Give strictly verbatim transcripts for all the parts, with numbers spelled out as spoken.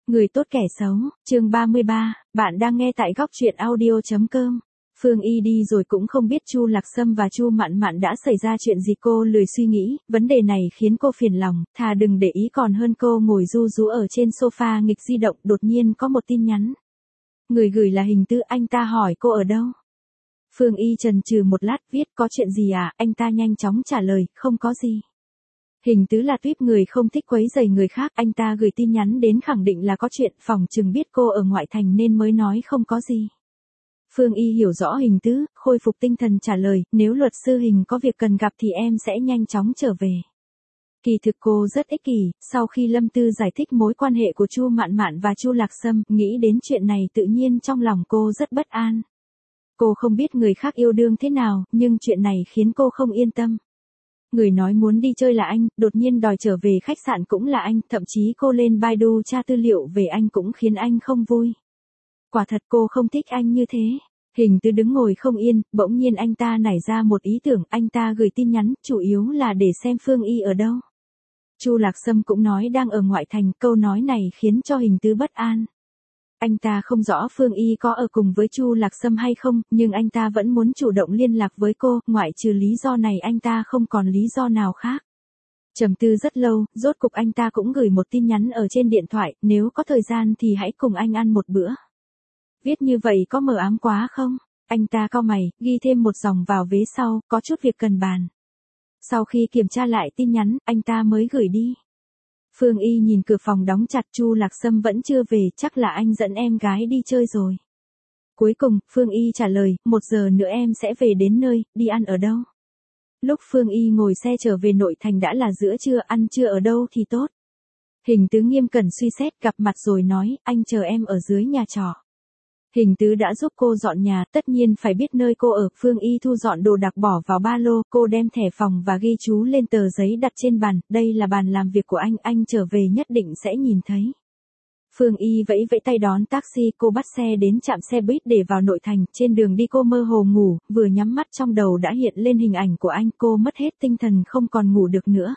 Người tốt kẻ xấu, chương ba mươi ba, bạn đang nghe tại góc truyện audio chấm com. Phương Y đi rồi cũng không biết Chu Lạc Sâm và Chu Mạn Mạn đã xảy ra chuyện gì, cô lười suy nghĩ, vấn đề này khiến cô phiền lòng, thà đừng để ý còn hơn. Cô ngồi ru rú ở trên sofa nghịch di động, đột nhiên có một tin nhắn. Người gửi là Hình Tứ, anh ta hỏi cô ở đâu. Phương Y chần chừ một lát, viết có chuyện gì à, anh ta nhanh chóng trả lời, không có gì. Hình Tứ là tuýp người không thích quấy rầy người khác, anh ta gửi tin nhắn đến khẳng định là có chuyện, phỏng chừng biết cô ở ngoại thành nên mới nói không có gì. Phương Y hiểu rõ Hình Tứ, khôi phục tinh thần trả lời, nếu luật sư Hình có việc cần gặp thì em sẽ nhanh chóng trở về. Kỳ thực cô rất ích kỷ, sau khi Lâm Tư giải thích mối quan hệ của Chu Mạn Mạn và Chu Lạc Sâm, nghĩ đến chuyện này tự nhiên trong lòng cô rất bất an. Cô không biết người khác yêu đương thế nào, nhưng chuyện này khiến cô không yên tâm. Người nói muốn đi chơi là anh, đột nhiên đòi trở về khách sạn cũng là anh, thậm chí cô lên Baidu tra tư liệu về anh cũng khiến anh không vui. Quả thật cô không thích anh như thế. Hình Tứ đứng ngồi không yên, bỗng nhiên anh ta nảy ra một ý tưởng, anh ta gửi tin nhắn, chủ yếu là để xem Phương Y ở đâu. Chu Lạc Sâm cũng nói đang ở ngoại thành, câu nói này khiến cho Hình Tứ bất an. Anh ta không rõ Phương Y có ở cùng với Chu Lạc Sâm hay không, nhưng anh ta vẫn muốn chủ động liên lạc với cô, ngoại trừ lý do này anh ta không còn lý do nào khác. Trầm tư rất lâu, rốt cục anh ta cũng gửi một tin nhắn ở trên điện thoại, nếu có thời gian thì hãy cùng anh ăn một bữa. Viết như vậy có mờ ám quá không? Anh ta cau mày, ghi thêm một dòng vào vế sau, có chút việc cần bàn. Sau khi kiểm tra lại tin nhắn, anh ta mới gửi đi. Phương Y nhìn cửa phòng đóng chặt, Chu Lạc Sâm vẫn chưa về, chắc là anh dẫn em gái đi chơi rồi. Cuối cùng, Phương Y trả lời, một giờ nữa em sẽ về đến nơi, đi ăn ở đâu? Lúc Phương Y ngồi xe trở về nội thành đã là giữa trưa, ăn trưa ở đâu thì tốt. Hình Tứ nghiêm cẩn suy xét, gặp mặt rồi nói, anh chờ em ở dưới nhà trọ. Hình Tứ đã giúp cô dọn nhà, tất nhiên phải biết nơi cô ở. Phương Y thu dọn đồ đạc bỏ vào ba lô, cô đem thẻ phòng và ghi chú lên tờ giấy đặt trên bàn, đây là bàn làm việc của anh, anh trở về nhất định sẽ nhìn thấy. Phương Y vẫy vẫy tay đón taxi, cô bắt xe đến trạm xe buýt để vào nội thành, trên đường đi cô mơ hồ ngủ, vừa nhắm mắt trong đầu đã hiện lên hình ảnh của anh, cô mất hết tinh thần không còn ngủ được nữa.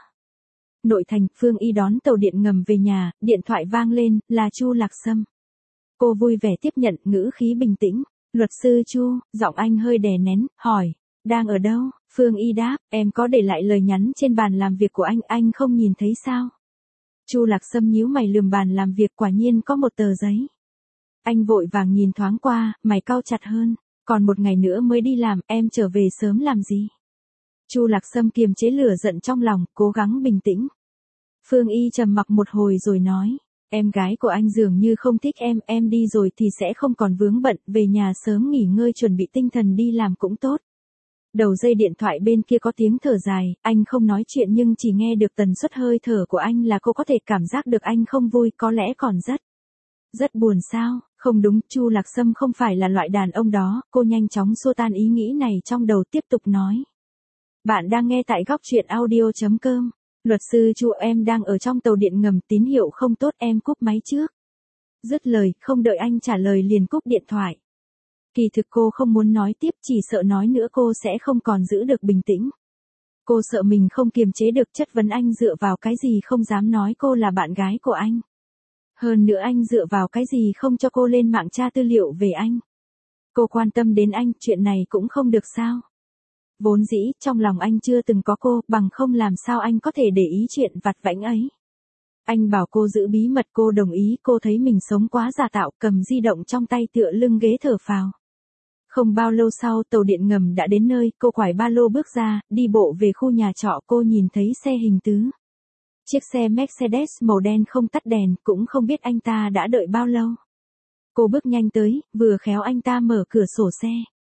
Nội thành, Phương Y đón tàu điện ngầm về nhà, điện thoại vang lên, là Chu Lạc Sâm. Cô vui vẻ tiếp nhận, ngữ khí bình tĩnh. Luật sư Chu, giọng anh hơi đè nén, hỏi, đang ở đâu? Phương Y đáp, em có để lại lời nhắn trên bàn làm việc của anh, anh không nhìn thấy sao? Chu Lạc Sâm nhíu mày lườm bàn làm việc, quả nhiên có một tờ giấy. Anh vội vàng nhìn thoáng qua, mày cau chặt hơn, còn một ngày nữa mới đi làm, em trở về sớm làm gì? Chu Lạc Sâm kiềm chế lửa giận trong lòng, cố gắng bình tĩnh. Phương Y trầm mặc một hồi rồi nói, em gái của anh dường như không thích em, em đi rồi thì sẽ không còn vướng bận, về nhà sớm nghỉ ngơi chuẩn bị tinh thần đi làm cũng tốt. Đầu dây điện thoại bên kia có tiếng thở dài, anh không nói chuyện nhưng chỉ nghe được tần suất hơi thở của anh là cô có thể cảm giác được anh không vui, có lẽ còn rất, rất buồn sao, không đúng, Chu Lạc Sâm không phải là loại đàn ông đó, cô nhanh chóng xua tan ý nghĩ này trong đầu tiếp tục nói. Bạn đang nghe tại góc truyện audio chấm com. Luật sư Chu, em đang ở trong tàu điện ngầm, tín hiệu không tốt, em cúp máy trước. Dứt lời, không đợi anh trả lời liền cúp điện thoại. Kỳ thực cô không muốn nói tiếp, chỉ sợ nói nữa cô sẽ không còn giữ được bình tĩnh. Cô sợ mình không kiềm chế được, chất vấn anh dựa vào cái gì không dám nói cô là bạn gái của anh. Hơn nữa anh dựa vào cái gì không cho cô lên mạng tra tư liệu về anh. Cô quan tâm đến anh, chuyện này cũng không được sao. Vốn dĩ, trong lòng anh chưa từng có cô, bằng không làm sao anh có thể để ý chuyện vặt vãnh ấy. Anh bảo cô giữ bí mật, cô đồng ý, cô thấy mình sống quá giả tạo, cầm di động trong tay tựa lưng ghế thở phào. Không bao lâu sau, tàu điện ngầm đã đến nơi, cô quải ba lô bước ra, đi bộ về khu nhà trọ, cô nhìn thấy xe Hình Tứ. Chiếc xe Mercedes màu đen không tắt đèn, cũng không biết anh ta đã đợi bao lâu. Cô bước nhanh tới, vừa khéo anh ta mở cửa sổ xe.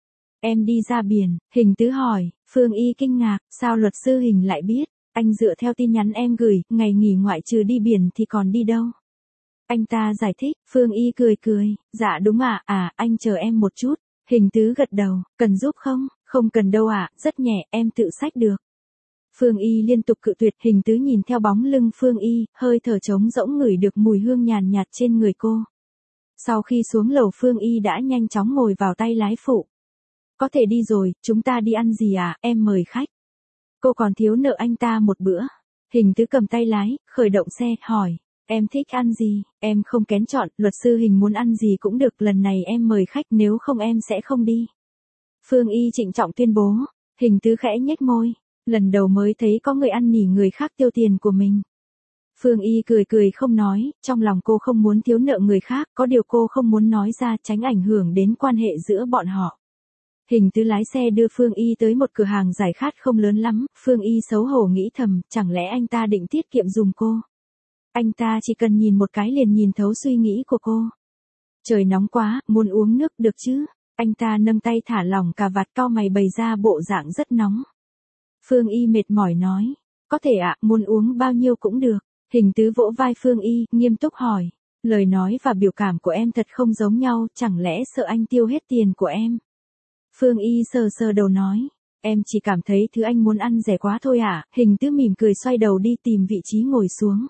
Em đi ra biển, Hình Tứ hỏi. Phương Y kinh ngạc, sao luật sư Hình lại biết? Anh dựa theo tin nhắn em gửi, ngày nghỉ ngoại trừ đi biển thì còn đi đâu? Anh ta giải thích, Phương Y cười cười, dạ đúng ạ, à, à, anh chờ em một chút. Hình Tứ gật đầu, cần giúp không? Không cần đâu ạ, à, rất nhẹ, em tự xách được. Phương Y liên tục cự tuyệt, Hình Tứ nhìn theo bóng lưng Phương Y, hơi thở trống rỗng ngửi được mùi hương nhàn nhạt trên người cô. Sau khi xuống lầu Phương Y đã nhanh chóng ngồi vào tay lái phụ. Có thể đi rồi, chúng ta đi ăn gì à, em mời khách. Cô còn thiếu nợ anh ta một bữa. Hình Tứ cầm tay lái, khởi động xe, hỏi. Em thích ăn gì, em không kén chọn, luật sư Hình muốn ăn gì cũng được, lần này em mời khách, nếu không em sẽ không đi. Phương Y trịnh trọng tuyên bố. Hình Tứ khẽ nhếch môi, lần đầu mới thấy có người ăn nỉ người khác tiêu tiền của mình. Phương Y cười cười không nói, trong lòng cô không muốn thiếu nợ người khác, có điều cô không muốn nói ra tránh ảnh hưởng đến quan hệ giữa bọn họ. Hình Tứ lái xe đưa Phương Y tới một cửa hàng giải khát không lớn lắm, Phương Y xấu hổ nghĩ thầm, chẳng lẽ anh ta định tiết kiệm dùm cô. Anh ta chỉ cần nhìn một cái liền nhìn thấu suy nghĩ của cô. Trời nóng quá, muốn uống nước được chứ? Anh ta nâng tay thả lỏng cà vạt, cau mày bày ra bộ dạng rất nóng. Phương Y mệt mỏi nói, có thể ạ, muốn uống bao nhiêu cũng được. Hình Tứ vỗ vai Phương Y, nghiêm túc hỏi, lời nói và biểu cảm của em thật không giống nhau, chẳng lẽ sợ anh tiêu hết tiền của em? Phương Y sờ sờ đầu nói, em chỉ cảm thấy thứ anh muốn ăn rẻ quá thôi ạ. Hình Tứ mỉm cười xoay đầu đi tìm vị trí ngồi xuống.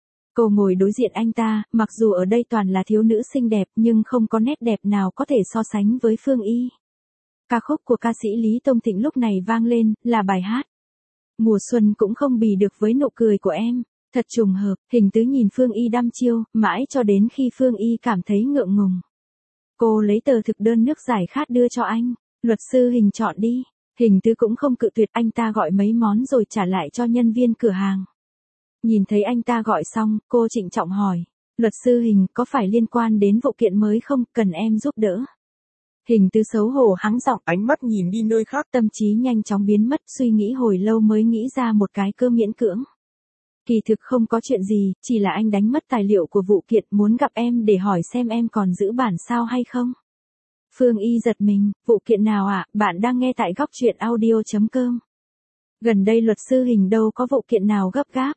Cô ngồi đối diện anh ta, mặc dù ở đây toàn là thiếu nữ xinh đẹp nhưng không có nét đẹp nào có thể so sánh với Phương Y. Ca khúc của ca sĩ Lý Tông Thịnh lúc này vang lên, là bài hát Mùa xuân cũng không bì được với nụ cười của em. Thật trùng hợp, Hình Tứ nhìn Phương Y đăm chiêu, mãi cho đến khi Phương Y cảm thấy ngượng ngùng. Cô lấy tờ thực đơn nước giải khát đưa cho anh, luật sư Hình chọn đi. Hình Tứ cũng không cự tuyệt, anh ta gọi mấy món rồi trả lại cho nhân viên cửa hàng. Nhìn thấy anh ta gọi xong, cô trịnh trọng hỏi, luật sư Hình có phải liên quan đến vụ kiện mới không, cần em giúp đỡ? Hình Tứ xấu hổ hắng giọng, ánh mắt nhìn đi nơi khác, tâm trí nhanh chóng biến mất, suy nghĩ hồi lâu mới nghĩ ra một cái cơ miễn cưỡng. Kỳ thực không có chuyện gì, chỉ là anh đánh mất tài liệu của vụ kiện, muốn gặp em để hỏi xem em còn giữ bản sao hay không. Phương Y giật mình, vụ kiện nào ạ? À? Bạn đang nghe tại góc truyện audio chấm com. Gần đây luật sư Hình đâu có vụ kiện nào gấp gáp.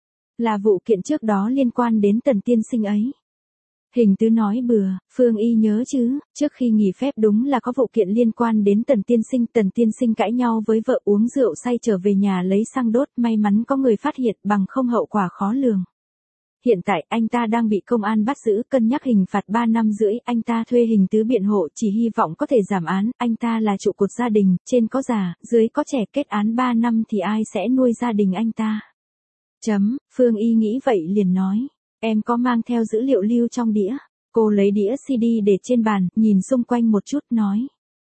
Là vụ kiện trước đó liên quan đến Tần tiên sinh ấy. Hình Tứ nói bừa, Phương Y nhớ chứ, trước khi nghỉ phép đúng là có vụ kiện liên quan đến Tần tiên sinh. Tần tiên sinh cãi nhau với vợ, uống rượu say trở về nhà lấy xăng đốt, may mắn có người phát hiện, bằng không hậu quả khó lường. Hiện tại anh ta đang bị công an bắt giữ, cân nhắc hình phạt ba năm rưỡi, anh ta thuê Hình Tứ biện hộ, chỉ hy vọng có thể giảm án. Anh ta là trụ cột gia đình, trên có già, dưới có trẻ, kết án ba năm thì ai sẽ nuôi gia đình anh ta. Chấm, Phương Y nghĩ vậy liền nói, em có mang theo dữ liệu lưu trong đĩa. Cô lấy đĩa xê đê để trên bàn, nhìn xung quanh một chút nói,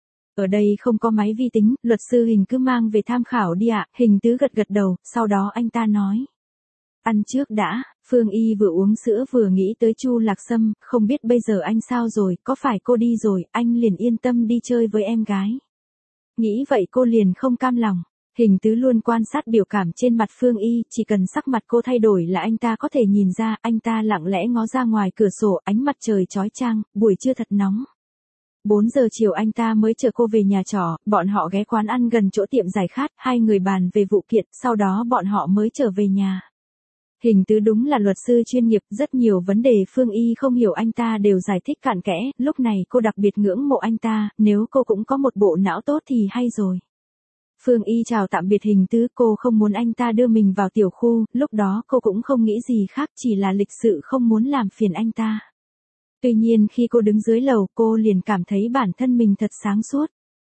ở đây không có máy vi tính, luật sư Hình cứ mang về tham khảo đi ạ. Hình Tứ gật gật đầu, sau đó anh ta nói, ăn trước đã. Phương Y vừa uống sữa vừa nghĩ tới Chu Lạc Sâm, không biết bây giờ anh sao rồi, có phải cô đi rồi, anh liền yên tâm đi chơi với em gái. Nghĩ vậy cô liền không cam lòng. Hình Tứ luôn quan sát biểu cảm trên mặt Phương Y, chỉ cần sắc mặt cô thay đổi là anh ta có thể nhìn ra. Anh ta lặng lẽ ngó ra ngoài cửa sổ, ánh mặt trời chói chang, buổi trưa thật nóng. bốn giờ chiều anh ta mới chở cô về nhà trọ, bọn họ ghé quán ăn gần chỗ tiệm giải khát, hai người bàn về vụ kiện, sau đó bọn họ mới trở về nhà. Hình Tứ đúng là luật sư chuyên nghiệp, rất nhiều vấn đề Phương Y không hiểu anh ta đều giải thích cặn kẽ, lúc này cô đặc biệt ngưỡng mộ anh ta, nếu cô cũng có một bộ não tốt thì hay rồi. Phương Y chào tạm biệt Hình Tứ, cô không muốn anh ta đưa mình vào tiểu khu, lúc đó cô cũng không nghĩ gì khác, chỉ là lịch sự không muốn làm phiền anh ta. Tuy nhiên khi cô đứng dưới lầu, cô liền cảm thấy bản thân mình thật sáng suốt.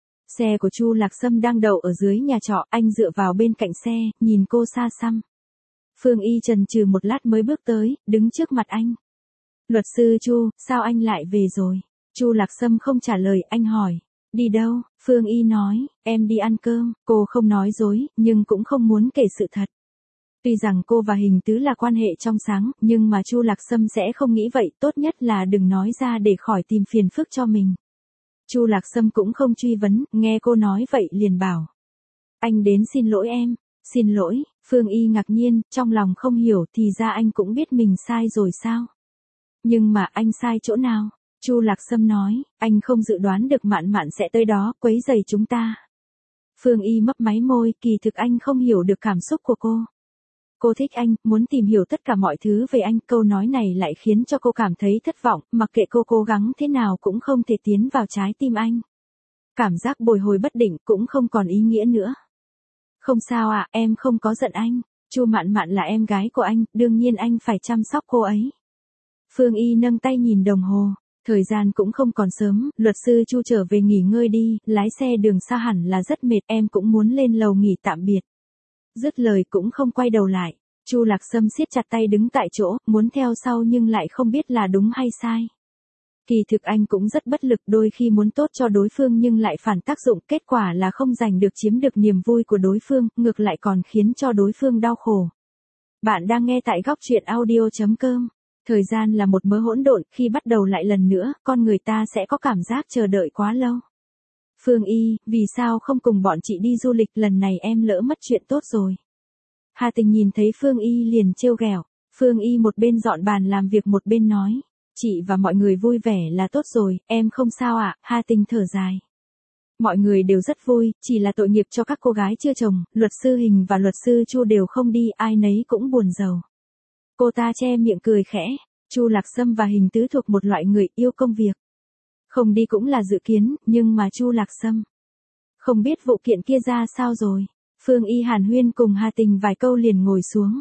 Xe của Chu Lạc Sâm đang đậu ở dưới nhà trọ, anh dựa vào bên cạnh xe, nhìn cô xa xăm. Phương Y chần chừ một lát mới bước tới, đứng trước mặt anh. Luật sư Chu, sao anh lại về rồi? Chu Lạc Sâm không trả lời, anh hỏi. Đi đâu? Phương Y nói, em đi ăn cơm. Cô không nói dối, nhưng cũng không muốn kể sự thật. Tuy rằng cô và Hình Tứ là quan hệ trong sáng, nhưng mà Chu Lạc Sâm sẽ không nghĩ vậy, tốt nhất là đừng nói ra để khỏi tìm phiền phức cho mình. Chu Lạc Sâm cũng không truy vấn, nghe cô nói vậy liền bảo. Anh đến xin lỗi em. Xin lỗi, Phương Y ngạc nhiên, trong lòng không hiểu, thì ra anh cũng biết mình sai rồi sao? Nhưng mà anh sai chỗ nào? Chu Lạc Sâm nói, anh không dự đoán được Mạn Mạn sẽ tới đó, quấy rầy chúng ta. Phương Y mấp máy môi, kỳ thực anh không hiểu được cảm xúc của cô. Cô thích anh, muốn tìm hiểu tất cả mọi thứ về anh, câu nói này lại khiến cho cô cảm thấy thất vọng, mặc kệ cô cố gắng thế nào cũng không thể tiến vào trái tim anh. Cảm giác bồi hồi bất định cũng không còn ý nghĩa nữa. Không sao ạ, à, em không có giận anh. Chu Mạn Mạn là em gái của anh, đương nhiên anh phải chăm sóc cô ấy. Phương Y nâng tay nhìn đồng hồ, thời gian cũng không còn sớm, luật sư Chu trở về nghỉ ngơi đi, lái xe đường xa hẳn là rất mệt, em cũng muốn lên lầu nghỉ tạm biệt. Dứt lời cũng không quay đầu lại. Chu Lạc Sâm siết chặt tay đứng tại chỗ, muốn theo sau nhưng lại không biết là đúng hay sai. Kỳ thực anh cũng rất bất lực, đôi khi muốn tốt cho đối phương nhưng lại phản tác dụng, kết quả là không giành được chiếm được niềm vui của đối phương, ngược lại còn khiến cho đối phương đau khổ. Bạn đang nghe tại góc truyện audio chấm com. Thời gian là một mớ hỗn độn, khi bắt đầu lại lần nữa, con người ta sẽ có cảm giác chờ đợi quá lâu. Phương Y, vì sao không cùng bọn chị đi du lịch, lần này em lỡ mất chuyện tốt rồi. Hà Tình nhìn thấy Phương Y liền trêu ghẹo. Phương Y một bên dọn bàn làm việc một bên nói. Chị và mọi người vui vẻ là tốt rồi, em không sao ạ, à? Hà Tình thở dài. Mọi người đều rất vui, chỉ là tội nghiệp cho các cô gái chưa chồng, luật sư Hình và luật sư Chu đều không đi, ai nấy cũng buồn rầu. Cô ta che miệng cười khẽ, Chu Lạc Sâm và Hình Tứ thuộc một loại người yêu công việc. Không đi cũng là dự kiến, nhưng mà Chu Lạc Sâm không biết vụ kiện kia ra sao rồi. Phương Y hàn huyên cùng Hà Tình vài câu liền ngồi xuống.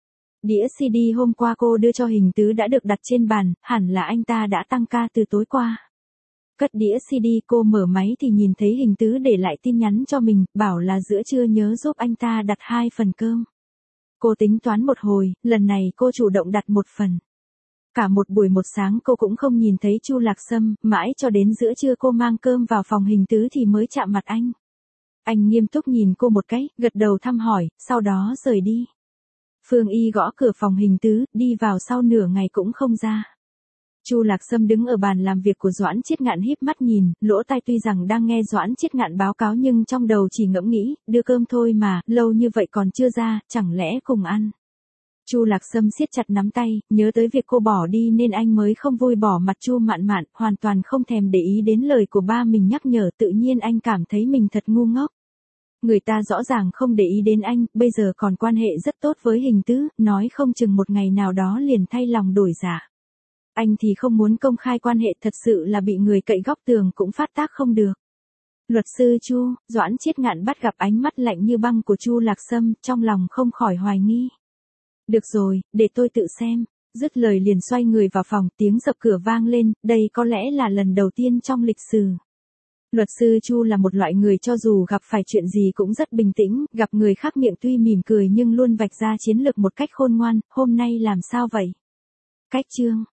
Đĩa xê đê hôm qua cô đưa cho Hình Tứ đã được đặt trên bàn, hẳn là anh ta đã tăng ca từ tối qua. Cất đĩa xê đê, cô mở máy thì nhìn thấy Hình Tứ để lại tin nhắn cho mình, bảo là giữa trưa nhớ giúp anh ta đặt hai phần cơm. Cô tính toán một hồi, lần này cô chủ động đặt một phần. Cả một buổi một sáng cô cũng không nhìn thấy Chu Lạc Sâm, mãi cho đến giữa trưa cô mang cơm vào phòng Hình Tứ thì mới chạm mặt anh. Anh nghiêm túc nhìn cô một cái, gật đầu thăm hỏi, sau đó rời đi. Phương Y gõ cửa phòng Hình Tứ, đi vào sau nửa ngày cũng không ra. Chu Lạc Sâm đứng ở bàn làm việc của Doãn Chiết Ngạn híp mắt nhìn, lỗ tai tuy rằng đang nghe Doãn Chiết Ngạn báo cáo nhưng trong đầu chỉ ngẫm nghĩ, đưa cơm thôi mà, lâu như vậy còn chưa ra, chẳng lẽ cùng ăn. Chu Lạc Sâm siết chặt nắm tay, nhớ tới việc cô bỏ đi nên anh mới không vui bỏ mặt Chu Mạn Mạn, hoàn toàn không thèm để ý đến lời của ba mình nhắc nhở, tự nhiên anh cảm thấy mình thật ngu ngốc. Người ta rõ ràng không để ý đến anh, bây giờ còn quan hệ rất tốt với Hình Tứ, nói không chừng một ngày nào đó liền thay lòng đổi dạ. Anh thì không muốn công khai quan hệ, thật sự là bị người cậy góc tường cũng phát tác không được. Luật sư Chu, Doãn Chiết Ngạn bắt gặp ánh mắt lạnh như băng của Chu Lạc Sâm, trong lòng không khỏi hoài nghi. Được rồi, để tôi tự xem. Dứt lời liền xoay người vào phòng, tiếng dập cửa vang lên, đây có lẽ là lần đầu tiên trong lịch sử. Luật sư Chu là một loại người cho dù gặp phải chuyện gì cũng rất bình tĩnh, gặp người khác miệng tuy mỉm cười nhưng luôn vạch ra chiến lược một cách khôn ngoan, hôm nay làm sao vậy? Cách chương